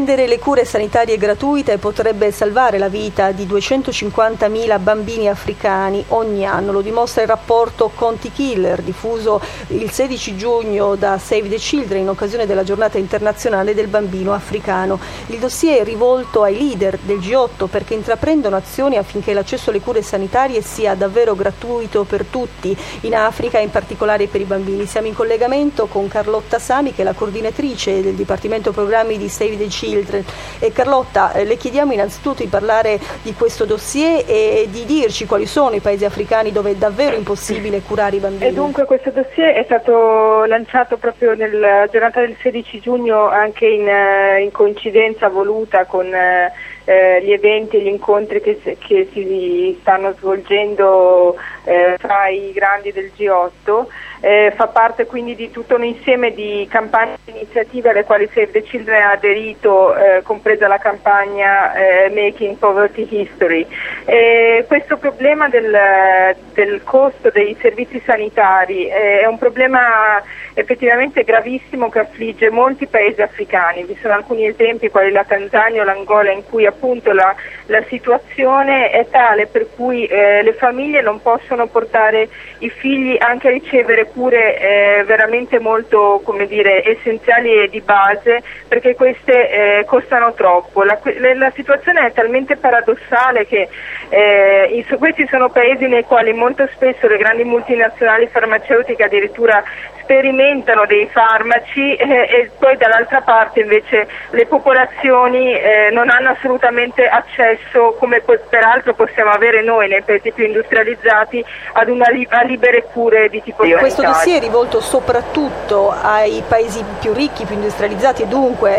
Rendere le cure sanitarie gratuite potrebbe salvare la vita di 250.000 bambini africani ogni anno, lo dimostra il rapporto Conti Killer diffuso il 16 giugno da Save the Children in occasione della giornata internazionale del bambino africano. Il dossier è rivolto ai leader del G8 perché intraprendono azioni affinché l'accesso alle cure sanitarie sia davvero gratuito per tutti in Africa e in particolare per i bambini. Siamo in collegamento con Carlotta Sami, che è la coordinatrice del Dipartimento Programmi di Save the Children. Carlotta, le chiediamo innanzitutto di parlare di questo dossier e di dirci quali sono i paesi africani dove è davvero impossibile curare i bambini. E dunque questo dossier è stato lanciato proprio nella giornata del 16 giugno anche in coincidenza voluta con gli eventi e gli incontri che si stanno svolgendo fra i grandi del G8. Fa parte quindi di tutto un insieme di campagne e iniziative alle quali Save the Children ha aderito, compresa la campagna Making Poverty History. Questo problema del costo dei servizi sanitari è un problema effettivamente gravissimo che affligge molti paesi africani. Vi sono alcuni esempi quali la Tanzania o l'Angola in cui appunto la situazione è tale per cui le famiglie non possono portare i figli anche a ricevere cure veramente molto, come dire, essenziali e di base, perché queste costano troppo. La situazione è talmente paradossale che questi sono paesi nei quali molto spesso le grandi multinazionali farmaceutiche addirittura sperimentano dei farmaci e poi dall'altra parte invece le popolazioni non hanno assolutamente accesso, come peraltro possiamo avere noi nei paesi più industrializzati, a libere cure di tipo sanitario. Questo dossier è rivolto soprattutto ai paesi più ricchi, più industrializzati e dunque ai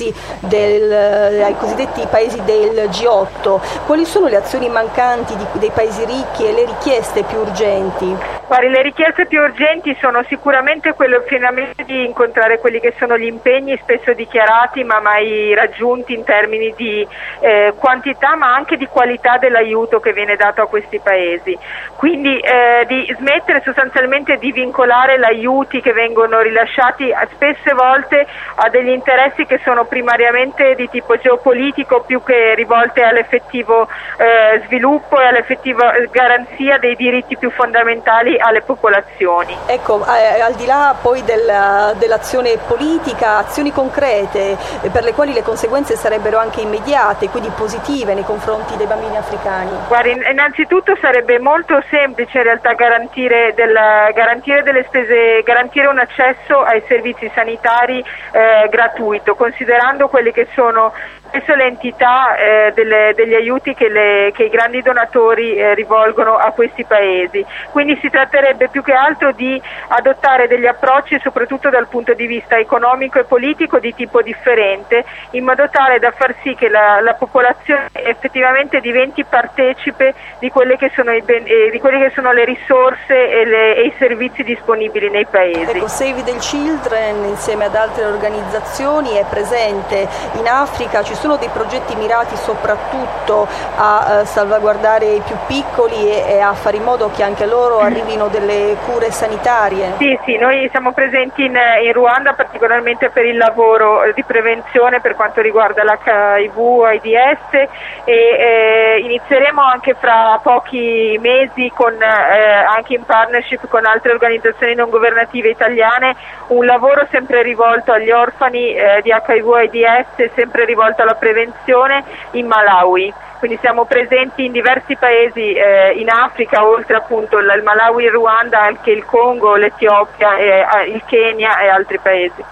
cosiddetti paesi del G8. Quali sono le azioni mancanti dei paesi ricchi e le richieste più urgenti? Guardi, le richieste più urgenti sono sicuramente quello finalmente di incontrare quelli che sono gli impegni spesso dichiarati ma mai raggiunti in termini di quantità ma anche di qualità dell'aiuto che viene dato a questi paesi. Quindi di smettere sostanzialmente di vincolare gli aiuti che vengono rilasciati spesse volte a degli interessi che sono primariamente di tipo geopolitico più che rivolte all'effettivo sviluppo e all'effettiva garanzia dei diritti più fondamentali alle popolazioni. Ecco, al di là poi dell'azione politica, azioni concrete per le quali le conseguenze sarebbero anche immediate, quindi positive nei confronti dei bambini africani. Guardi, innanzitutto sarebbe molto semplice in realtà garantire delle spese, garantire un accesso ai servizi sanitari gratuito, considerando quelli che sono spesso le entità degli aiuti che i grandi donatori rivolgono a questi paesi. Quindi si tratterebbe più che altro di adottare degli approcci soprattutto dal punto di vista economico e politico di tipo differente, in modo tale da far sì che la popolazione effettivamente diventi partecipe di quelle che sono le risorse e i servizi disponibili nei paesi. Ecco, Save the Children insieme ad altre organizzazioni è presente in Africa. Ci sono dei progetti mirati soprattutto a salvaguardare i più piccoli e a fare in modo che anche loro arrivino delle cure sanitarie? Sì, noi siamo presenti in Ruanda particolarmente per il lavoro di prevenzione per quanto riguarda l'HIV-AIDS e inizieremo anche fra pochi mesi anche in partnership con altre organizzazioni non governative italiane un lavoro sempre rivolto agli orfani di HIV-AIDS, sempre rivolto alla prevenzione in Malawi. Quindi siamo presenti in diversi paesi in Africa, oltre appunto il Malawi, il Ruanda, anche il Congo, l'Etiopia, il Kenya e altri paesi.